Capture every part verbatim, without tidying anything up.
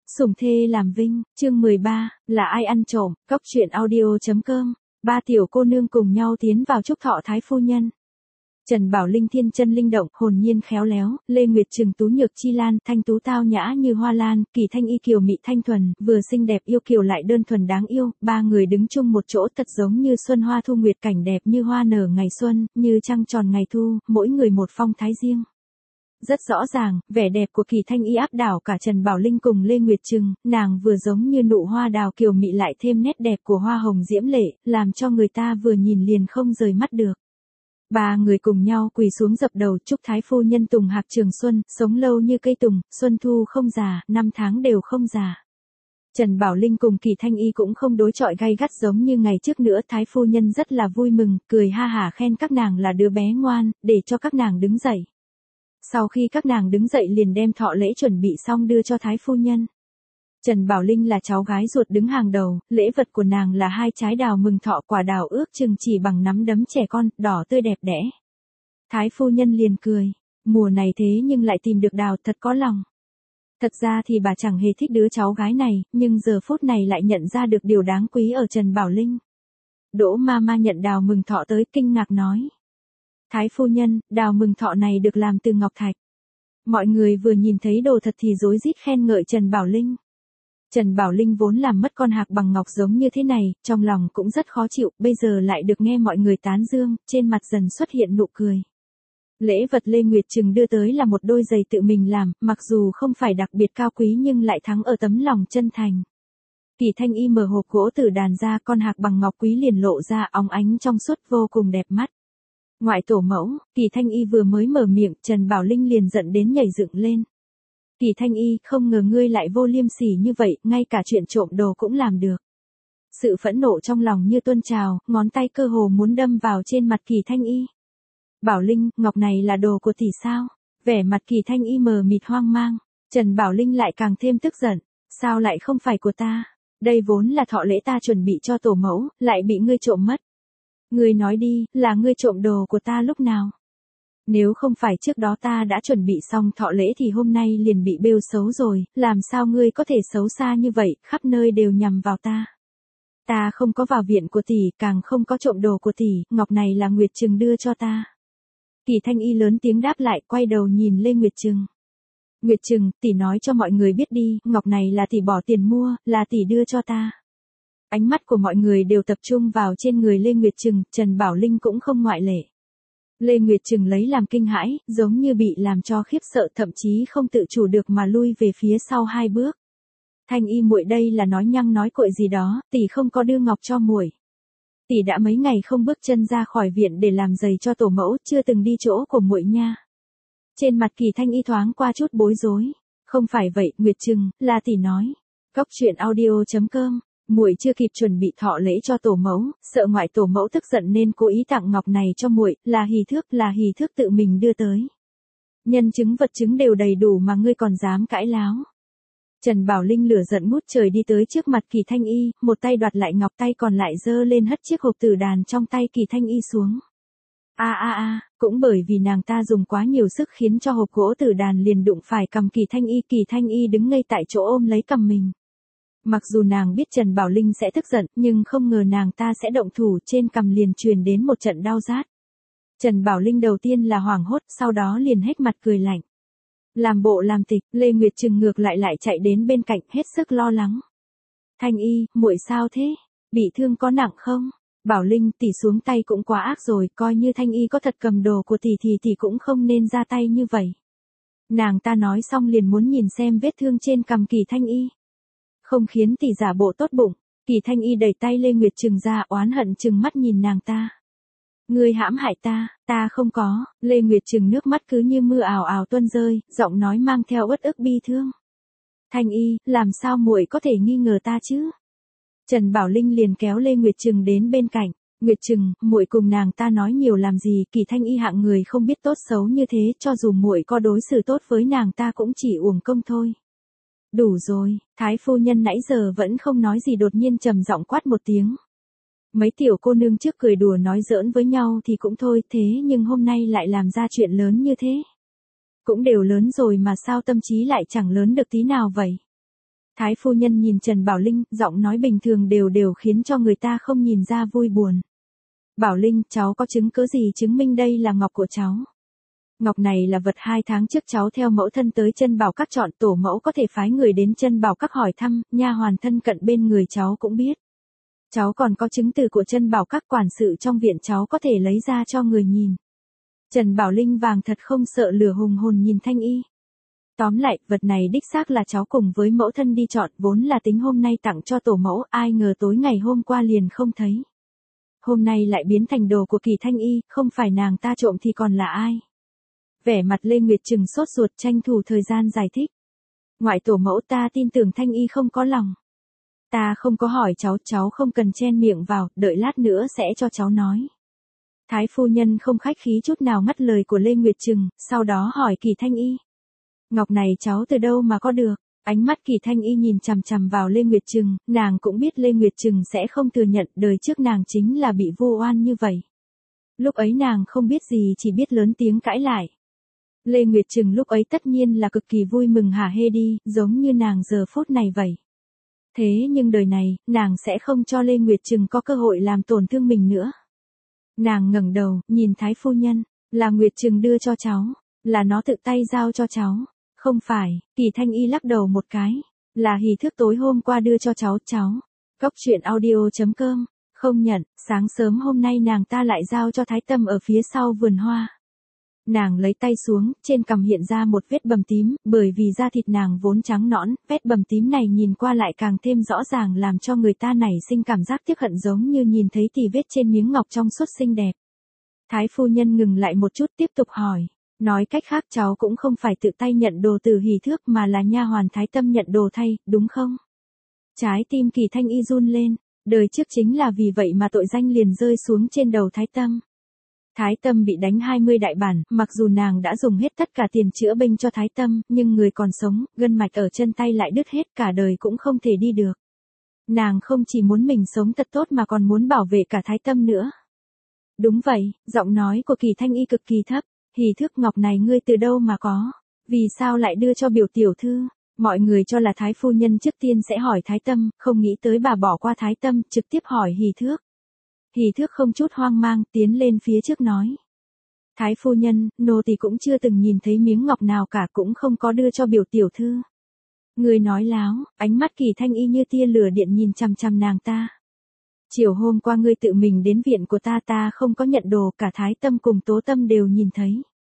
Sủng thê làm vinh, chương mười ba, là ai ăn trộm, cóc truyện audio.com, ba tiểu cô nương cùng nhau tiến vào chúc thọ thái phu nhân. Trần Bảo Linh thiên chân linh động, hồn nhiên khéo léo, Lê Nguyệt Trừng tú nhược chi lan, thanh tú tao nhã như hoa lan, Kỳ Thanh Y kiều mị thanh thuần, vừa xinh đẹp yêu kiều lại đơn thuần đáng yêu, ba người đứng chung một chỗ thật giống như xuân hoa thu nguyệt, cảnh đẹp như hoa nở ngày xuân, như trăng tròn ngày thu, mỗi người một phong thái riêng. Rất rõ ràng, vẻ đẹp của Kỳ Thanh Y áp đảo cả Trần Bảo Linh cùng Lê Nguyệt Trừng, nàng vừa giống như nụ hoa đào kiều mị lại thêm nét đẹp của hoa hồng diễm lệ, làm cho người ta vừa nhìn liền không rời mắt được. Ba người cùng nhau quỳ xuống dập đầu chúc thái phu nhân tùng hạc trường xuân, sống lâu như cây tùng, xuân thu không già, năm tháng đều không già. Trần Bảo Linh cùng Kỳ Thanh Y cũng không đối chọi gay gắt giống như ngày trước nữa, thái phu nhân rất là vui mừng, cười ha hả khen các nàng là đứa bé ngoan, để cho các nàng đứng dậy. Sau khi các nàng đứng dậy liền đem thọ lễ chuẩn bị xong đưa cho thái phu nhân. Trần Bảo Linh là cháu gái ruột đứng hàng đầu, lễ vật của nàng là hai trái đào mừng thọ, quả đào ước chừng chỉ bằng nắm đấm trẻ con, đỏ tươi đẹp đẽ. Thái phu nhân liền cười, mùa này thế nhưng lại tìm được đào, thật có lòng. Thật ra thì bà chẳng hề thích đứa cháu gái này, nhưng giờ phút này lại nhận ra được điều đáng quý ở Trần Bảo Linh. Đỗ ma ma nhận đào mừng thọ tới, kinh ngạc nói. Thái phu nhân, đào mừng thọ này được làm từ ngọc thạch. Mọi người vừa nhìn thấy đồ thật thì rối rít khen ngợi Trần Bảo Linh. Trần Bảo Linh vốn làm mất con hạc bằng ngọc giống như thế này, trong lòng cũng rất khó chịu, bây giờ lại được nghe mọi người tán dương, trên mặt dần xuất hiện nụ cười. Lễ vật Lê Nguyệt Trừng đưa tới là một đôi giày tự mình làm, mặc dù không phải đặc biệt cao quý nhưng lại thắng ở tấm lòng chân thành. Kỳ Thanh Y mở hộp gỗ từ đàn ra, con hạc bằng ngọc quý liền lộ ra óng ánh trong suốt vô cùng đẹp mắt. Ngoại tổ mẫu, Kỳ Thanh Y vừa mới mở miệng, Trần Bảo Linh liền giận đến nhảy dựng lên. Kỳ Thanh Y, không ngờ ngươi lại vô liêm sỉ như vậy, ngay cả chuyện trộm đồ cũng làm được. Sự phẫn nộ trong lòng như tuôn trào, ngón tay cơ hồ muốn đâm vào trên mặt Kỳ Thanh Y. Bảo Linh, ngọc này là đồ của tỷ sao? Vẻ mặt Kỳ Thanh Y mờ mịt hoang mang. Trần Bảo Linh lại càng thêm tức giận. Sao lại không phải của ta? Đây vốn là thọ lễ ta chuẩn bị cho tổ mẫu, lại bị ngươi trộm mất. Ngươi nói đi, là ngươi trộm đồ của ta lúc nào? Nếu không phải trước đó ta đã chuẩn bị xong thọ lễ thì hôm nay liền bị bêu xấu rồi, làm sao ngươi có thể xấu xa như vậy, khắp nơi đều nhằm vào ta. Ta không có vào viện của tỷ, càng không có trộm đồ của tỷ, ngọc này là Nguyệt Trừng đưa cho ta. Kỳ Thanh Y lớn tiếng đáp lại, quay đầu nhìn Lê Nguyệt Trừng. Nguyệt Trừng, tỷ nói cho mọi người biết đi, ngọc này là tỷ bỏ tiền mua, là tỷ đưa cho ta. Ánh mắt của mọi người đều tập trung vào trên người Lê Nguyệt Trừng, Trần Bảo Linh cũng không ngoại lệ. Lê Nguyệt Trừng lấy làm kinh hãi, giống như bị làm cho khiếp sợ, thậm chí không tự chủ được mà lui về phía sau hai bước. Thanh Y muội đây là nói nhăng nói cuội gì đó, tỷ không có đưa ngọc cho muội. Tỷ đã mấy ngày không bước chân ra khỏi viện để làm giày cho tổ mẫu, chưa từng đi chỗ của muội nha. Trên mặt Kỳ Thanh Y thoáng qua chút bối rối. Không phải vậy, Nguyệt Trừng, là tỷ nói. Cóc truyện audio.com. Muội chưa kịp chuẩn bị thọ lễ cho tổ mẫu, sợ ngoại tổ mẫu tức giận nên cố ý tặng ngọc này cho muội, là hỷ thước, là hỷ thước tự mình đưa tới. Nhân chứng vật chứng đều đầy đủ mà ngươi còn dám cãi láo. Trần Bảo Linh lửa giận ngút trời đi tới trước mặt Kỳ Thanh Y, một tay đoạt lại ngọc, tay còn lại giơ lên hất chiếc hộp tử đàn trong tay Kỳ Thanh Y xuống. A a a, cũng bởi vì nàng ta dùng quá nhiều sức khiến cho hộp gỗ tử đàn liền đụng phải cằm Kỳ Thanh Y, Kỳ Thanh Y đứng ngây tại chỗ ôm lấy cằm mình. Mặc dù nàng biết Trần Bảo Linh sẽ tức giận, nhưng không ngờ nàng ta sẽ động thủ, trên cằm liền truyền đến một trận đau rát. Trần Bảo Linh đầu tiên là hoảng hốt, sau đó liền hết mặt cười lạnh. Làm bộ làm tịch, Lê Nguyệt Trừng ngược lại lại chạy đến bên cạnh, hết sức lo lắng. Thanh Y, muội sao thế? Bị thương có nặng không? Bảo Linh, tỷ xuống tay cũng quá ác rồi, coi như Thanh Y có thật cầm đồ của tỷ thì tỷ cũng không nên ra tay như vậy. Nàng ta nói xong liền muốn nhìn xem vết thương trên cằm Kỳ Thanh Y. Không khiến tỷ giả bộ tốt bụng, Kỳ Thanh Y đẩy tay Lê Nguyệt Trừng ra, oán hận trừng mắt nhìn nàng ta. Ngươi hãm hại ta, ta không có. Lê Nguyệt Trừng nước mắt cứ như mưa ào ào tuôn rơi, giọng nói mang theo uất ức bi thương. Thanh Y, làm sao muội có thể nghi ngờ ta chứ? Trần Bảo Linh liền kéo Lê Nguyệt Trừng đến bên cạnh. Nguyệt Trừng, muội cùng nàng ta nói nhiều làm gì, Kỳ Thanh Y hạng người không biết tốt xấu như thế, cho dù muội có đối xử tốt với nàng ta cũng chỉ uổng công thôi. Đủ rồi, thái phu nhân nãy giờ vẫn không nói gì đột nhiên trầm giọng quát một tiếng. Mấy tiểu cô nương trước cười đùa nói giỡn với nhau thì cũng thôi, thế nhưng hôm nay lại làm ra chuyện lớn như thế. Cũng đều lớn rồi mà sao tâm trí lại chẳng lớn được tí nào vậy? Thái phu nhân nhìn Trần Bảo Linh, giọng nói bình thường đều đều khiến cho người ta không nhìn ra vui buồn. Bảo Linh, cháu có chứng cứ gì chứng minh đây là ngọc của cháu? Ngọc này là vật hai tháng trước cháu theo mẫu thân tới Chân Bảo Các chọn, tổ mẫu có thể phái người đến Chân Bảo Các hỏi thăm, nha hoàn thân cận bên người cháu cũng biết. Cháu còn có chứng từ của Chân Bảo Các, quản sự trong viện cháu có thể lấy ra cho người nhìn. Trần Bảo Linh vàng thật không sợ lửa, hùng hồn nhìn Thanh Y. Tóm lại, vật này đích xác là cháu cùng với mẫu thân đi chọn, vốn là tính hôm nay tặng cho tổ mẫu, ai ngờ tối ngày hôm qua liền không thấy. Hôm nay lại biến thành đồ của Kỳ Thanh Y, không phải nàng ta trộm thì còn là ai? Vẻ mặt Lê Nguyệt Trừng sốt ruột, tranh thủ thời gian giải thích. Ngoại tổ mẫu, ta tin tưởng Thanh Y không có lòng. Ta không có hỏi cháu, cháu không cần chen miệng vào, đợi lát nữa sẽ cho cháu nói. Thái phu nhân không khách khí chút nào ngắt lời của Lê Nguyệt Trừng, sau đó hỏi Kỳ Thanh Y. Ngọc này cháu từ đâu mà có được? Ánh mắt Kỳ Thanh Y nhìn chằm chằm vào Lê Nguyệt Trừng, nàng cũng biết Lê Nguyệt Trừng sẽ không thừa nhận, đời trước nàng chính là bị vu oan như vậy. Lúc ấy nàng không biết gì, chỉ biết lớn tiếng cãi lại. Lê Nguyệt Trừng lúc ấy tất nhiên là cực kỳ vui mừng hả hê đi, giống như nàng giờ phút này vậy. Thế nhưng đời này, nàng sẽ không cho Lê Nguyệt Trừng có cơ hội làm tổn thương mình nữa. Nàng ngẩng đầu, nhìn Thái phu nhân, là Nguyệt Trừng đưa cho cháu, là nó tự tay giao cho cháu. Không phải, Kỳ Thanh Y lắc đầu một cái, là Hỷ Thước tối hôm qua đưa cho cháu, cháu. Cốc truyện audio chấm com, không nhận, sáng sớm hôm nay nàng ta lại giao cho Thái Tâm ở phía sau vườn hoa. Nàng lấy tay xuống, trên cằm hiện ra một vết bầm tím, bởi vì da thịt nàng vốn trắng nõn, vết bầm tím này nhìn qua lại càng thêm rõ ràng làm cho người ta nảy sinh cảm giác tiếc hận, giống như nhìn thấy tì vết trên miếng ngọc trong suốt xinh đẹp. Thái phu nhân ngừng lại một chút tiếp tục hỏi. Nói cách khác cháu cũng không phải tự tay nhận đồ từ Hỷ Thước mà là nha hoàn Thái Tâm nhận đồ thay, đúng không? Trái tim Kỳ Thanh Y run lên, đời trước chính là vì vậy mà tội danh liền rơi xuống trên đầu Thái Tâm. Thái Tâm bị đánh hai mươi đại bản, mặc dù nàng đã dùng hết tất cả tiền chữa bệnh cho Thái Tâm, nhưng người còn sống, gân mạch ở chân tay lại đứt hết, cả đời cũng không thể đi được. Nàng không chỉ muốn mình sống thật tốt mà còn muốn bảo vệ cả Thái Tâm nữa. Đúng vậy, giọng nói của Kỳ Thanh Y cực kỳ thấp. Hỷ Thước ngọc này ngươi từ đâu mà có? Vì sao lại đưa cho biểu tiểu thư? Mọi người cho là Thái phu nhân trước tiên sẽ hỏi Thái Tâm, không nghĩ tới bà bỏ qua Thái Tâm, trực tiếp hỏi Hỷ Thước. Hỷ Thước không chút hoang mang, tiến lên phía trước nói. Thái phu nhân, nô tỳ cũng chưa từng nhìn thấy miếng ngọc nào cả, cũng không có đưa cho biểu tiểu thư. Người nói láo, ánh mắt Kỳ Thanh Y như tia lửa điện nhìn chằm chằm nàng ta. Chiều hôm qua ngươi tự mình đến viện của ta, ta không có nhận đồ, cả Thái Tâm cùng Tố Tâm đều nhìn thấy.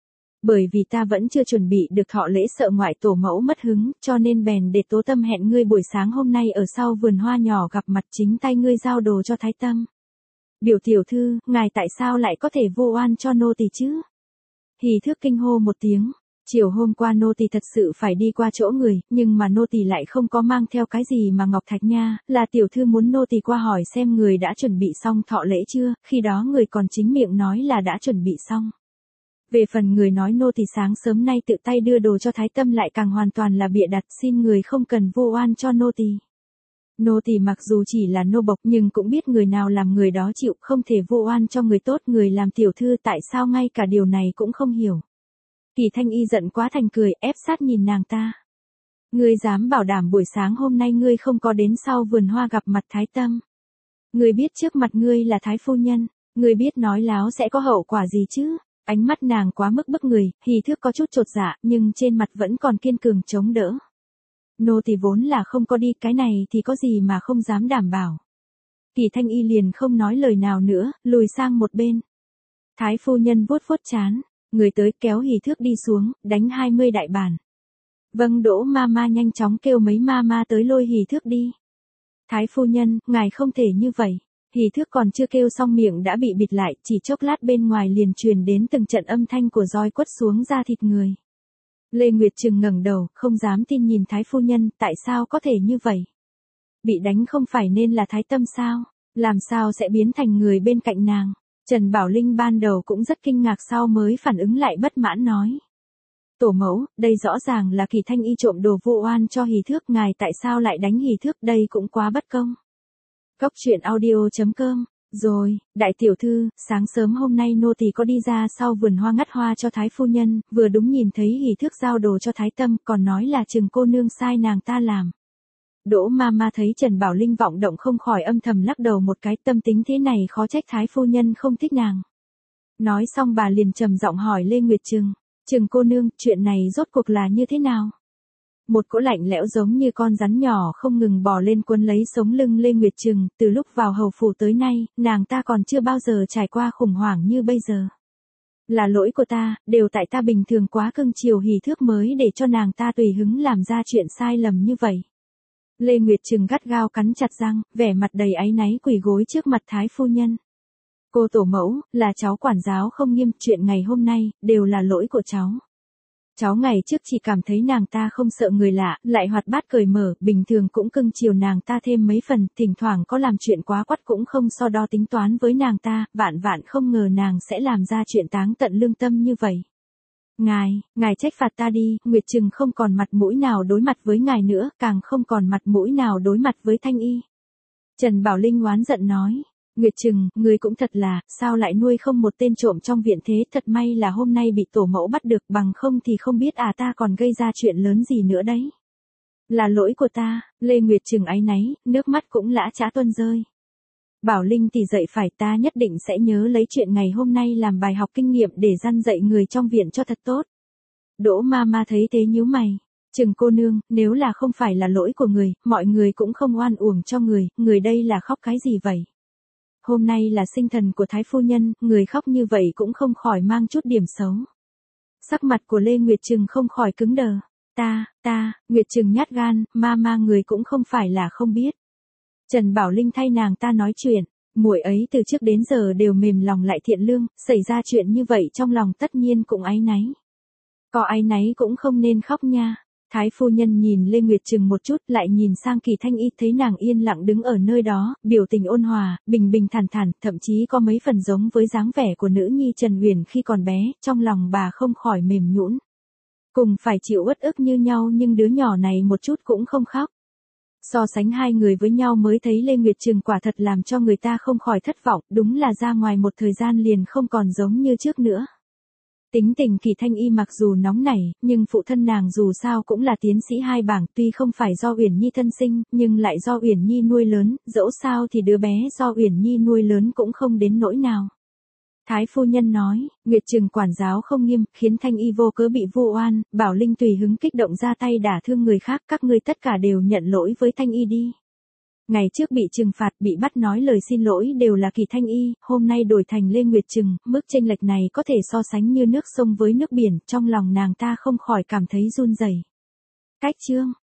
Bởi vì ta vẫn chưa chuẩn bị được thọ lễ, sợ ngoại tổ mẫu mất hứng, cho nên bèn để Tố Tâm hẹn ngươi buổi sáng hôm nay ở sau vườn hoa nhỏ gặp mặt, chính tay ngươi giao đồ cho Thái Tâm. Biểu tiểu thư, ngài tại sao lại có thể vu oan cho nô tỳ chứ? Hỷ Thước kinh hô một tiếng. Chiều hôm qua nô tỳ thật sự phải đi qua chỗ người, nhưng mà nô tỳ lại không có mang theo cái gì mà ngọc thạch nha, là tiểu thư muốn nô tỳ qua hỏi xem người đã chuẩn bị xong thọ lễ chưa, khi đó người còn chính miệng nói là đã chuẩn bị xong. Về phần người nói nô tỳ sáng sớm nay tự tay đưa đồ cho Thái Tâm lại càng hoàn toàn là bịa đặt, xin người không cần vu oan cho nô tỳ. Nô tỳ mặc dù chỉ là nô bộc nhưng cũng biết người nào làm người đó chịu, không thể vu oan cho người tốt, người làm tiểu thư tại sao ngay cả điều này cũng không hiểu. Kỳ Thanh Y giận quá thành cười, ép sát nhìn nàng ta. Ngươi dám bảo đảm buổi sáng hôm nay ngươi không có đến sau vườn hoa gặp mặt Thái Tâm. Ngươi biết trước mặt ngươi là Thái phu nhân, ngươi biết nói láo sẽ có hậu quả gì chứ? Ánh mắt nàng quá mức bức người, Hỷ Thước có chút chột dạ, nhưng trên mặt vẫn còn kiên cường chống đỡ. Nô tỳ vốn là không có đi, cái này thì có gì mà không dám đảm bảo. Kỳ Thanh Y liền không nói lời nào nữa, lùi sang một bên. Thái phu nhân vuốt vuốt trán. Người tới kéo Hỷ Thước đi xuống, đánh hai mươi đại bản. Vâng, Đỗ ma ma nhanh chóng kêu mấy ma ma tới lôi Hỷ Thước đi. Thái phu nhân, ngài không thể như vậy. Hỷ Thước còn chưa kêu xong miệng đã bị bịt lại, chỉ chốc lát bên ngoài liền truyền đến từng trận âm thanh của roi quất xuống da thịt người. Lê Nguyệt Trừng ngẩng đầu, không dám tin nhìn Thái phu nhân, tại sao có thể như vậy? Bị đánh không phải nên là Thái Tâm sao? Làm sao sẽ biến thành người bên cạnh nàng? Trần Bảo Linh ban đầu cũng rất kinh ngạc, sau mới phản ứng lại bất mãn nói. Tổ mẫu, đây rõ ràng là Kỳ Thanh Y trộm đồ vu oan cho Hỷ Thước, ngài tại sao lại đánh Hỷ Thước, đây cũng quá bất công. Cốc truyện audio chấm com. Rồi, đại tiểu thư, sáng sớm hôm nay nô tỳ có đi ra sau vườn hoa ngắt hoa cho Thái phu nhân, vừa đúng nhìn thấy Hỷ Thước giao đồ cho Thái Tâm, còn nói là Trừng cô nương sai nàng ta làm. Đỗ Mama thấy Trần Bảo Linh vọng động không khỏi âm thầm lắc đầu một cái, tâm tính thế này khó trách thái phu nhân không thích nàng. Nói xong bà liền trầm giọng hỏi Lê Nguyệt Trừng, Trừng cô nương, chuyện này rốt cuộc là như thế nào? Một cỗ lạnh lẽo giống như con rắn nhỏ không ngừng bò lên quấn lấy sống lưng Lê Nguyệt Trừng, từ lúc vào hầu phủ tới nay, nàng ta còn chưa bao giờ trải qua khủng hoảng như bây giờ. Là lỗi của ta, đều tại ta bình thường quá cưng chiều hỉ thước mới để cho nàng ta tùy hứng làm ra chuyện sai lầm như vậy. Lê Nguyệt Trừng gắt gao cắn chặt răng, vẻ mặt đầy áy náy quỳ gối trước mặt thái phu nhân. Cô tổ mẫu, là cháu quản giáo không nghiêm, chuyện ngày hôm nay, đều là lỗi của cháu. Cháu ngày trước chỉ cảm thấy nàng ta không sợ người lạ, lại hoạt bát cởi mở, bình thường cũng cưng chiều nàng ta thêm mấy phần, thỉnh thoảng có làm chuyện quá quắt cũng không so đo tính toán với nàng ta, vạn vạn không ngờ nàng sẽ làm ra chuyện táng tận lương tâm như vậy. Ngài, ngài trách phạt ta đi, Nguyệt Trừng không còn mặt mũi nào đối mặt với ngài nữa, càng không còn mặt mũi nào đối mặt với Thanh Y. Trần Bảo Linh oán giận nói. Nguyệt Trừng, người cũng thật là, sao lại nuôi không một tên trộm trong viện thế, thật may là hôm nay bị tổ mẫu bắt được, bằng không thì không biết à ta còn gây ra chuyện lớn gì nữa đấy. Là lỗi của ta, Lê Nguyệt Trừng áy náy, nước mắt cũng lã chã tuôn rơi. Bảo Linh thì dậy phải, ta nhất định sẽ nhớ lấy chuyện ngày hôm nay làm bài học kinh nghiệm để răn dạy người trong viện cho thật tốt. Đỗ Mama thấy thế nhíu mày. Trừng cô nương, nếu là không phải là lỗi của người, mọi người cũng không oan uổng cho người, người đây là khóc cái gì vậy? Hôm nay là sinh thần của thái phu nhân, người khóc như vậy cũng không khỏi mang chút điểm xấu. Sắc mặt của Lê Nguyệt Trừng không khỏi cứng đờ. Ta, ta, Nguyệt Trừng nhát gan, Mama người cũng không phải là không biết. Trần Bảo Linh thay nàng ta nói chuyện, muội ấy từ trước đến giờ đều mềm lòng lại thiện lương, xảy ra chuyện như vậy trong lòng tất nhiên cũng áy náy. Có áy náy cũng không nên khóc nha. Thái phu nhân nhìn Lê Nguyệt Trừng một chút, lại nhìn sang Kỳ Thanh Y, thấy nàng yên lặng đứng ở nơi đó, biểu tình ôn hòa, bình bình thản thản, thậm chí có mấy phần giống với dáng vẻ của nữ nhi Trần Uyển khi còn bé, trong lòng bà không khỏi mềm nhũn. Cùng phải chịu uất ức như nhau nhưng đứa nhỏ này một chút cũng không khóc. So sánh hai người với nhau mới thấy Lê Nguyệt Trừng quả thật làm cho người ta không khỏi thất vọng, đúng là ra ngoài một thời gian liền không còn giống như trước nữa. Tính tình Kỳ Thanh Y mặc dù nóng nảy, nhưng phụ thân nàng dù sao cũng là tiến sĩ hai bảng, tuy không phải do Uyển Nhi thân sinh, nhưng lại do Uyển Nhi nuôi lớn, dẫu sao thì đứa bé do Uyển Nhi nuôi lớn cũng không đến nỗi nào. Thái phu nhân nói, Nguyệt Trừng quản giáo không nghiêm, khiến Thanh Y vô cớ bị vu oan, Bảo Linh tùy hứng kích động ra tay đả thương người khác, các ngươi tất cả đều nhận lỗi với Thanh Y đi. Ngày trước bị trừng phạt, bị bắt nói lời xin lỗi đều là Kỳ Thanh Y, hôm nay đổi thành Lê Nguyệt Trừng, mức chênh lệch này có thể so sánh như nước sông với nước biển, trong lòng nàng ta không khỏi cảm thấy run rẩy. Cách chương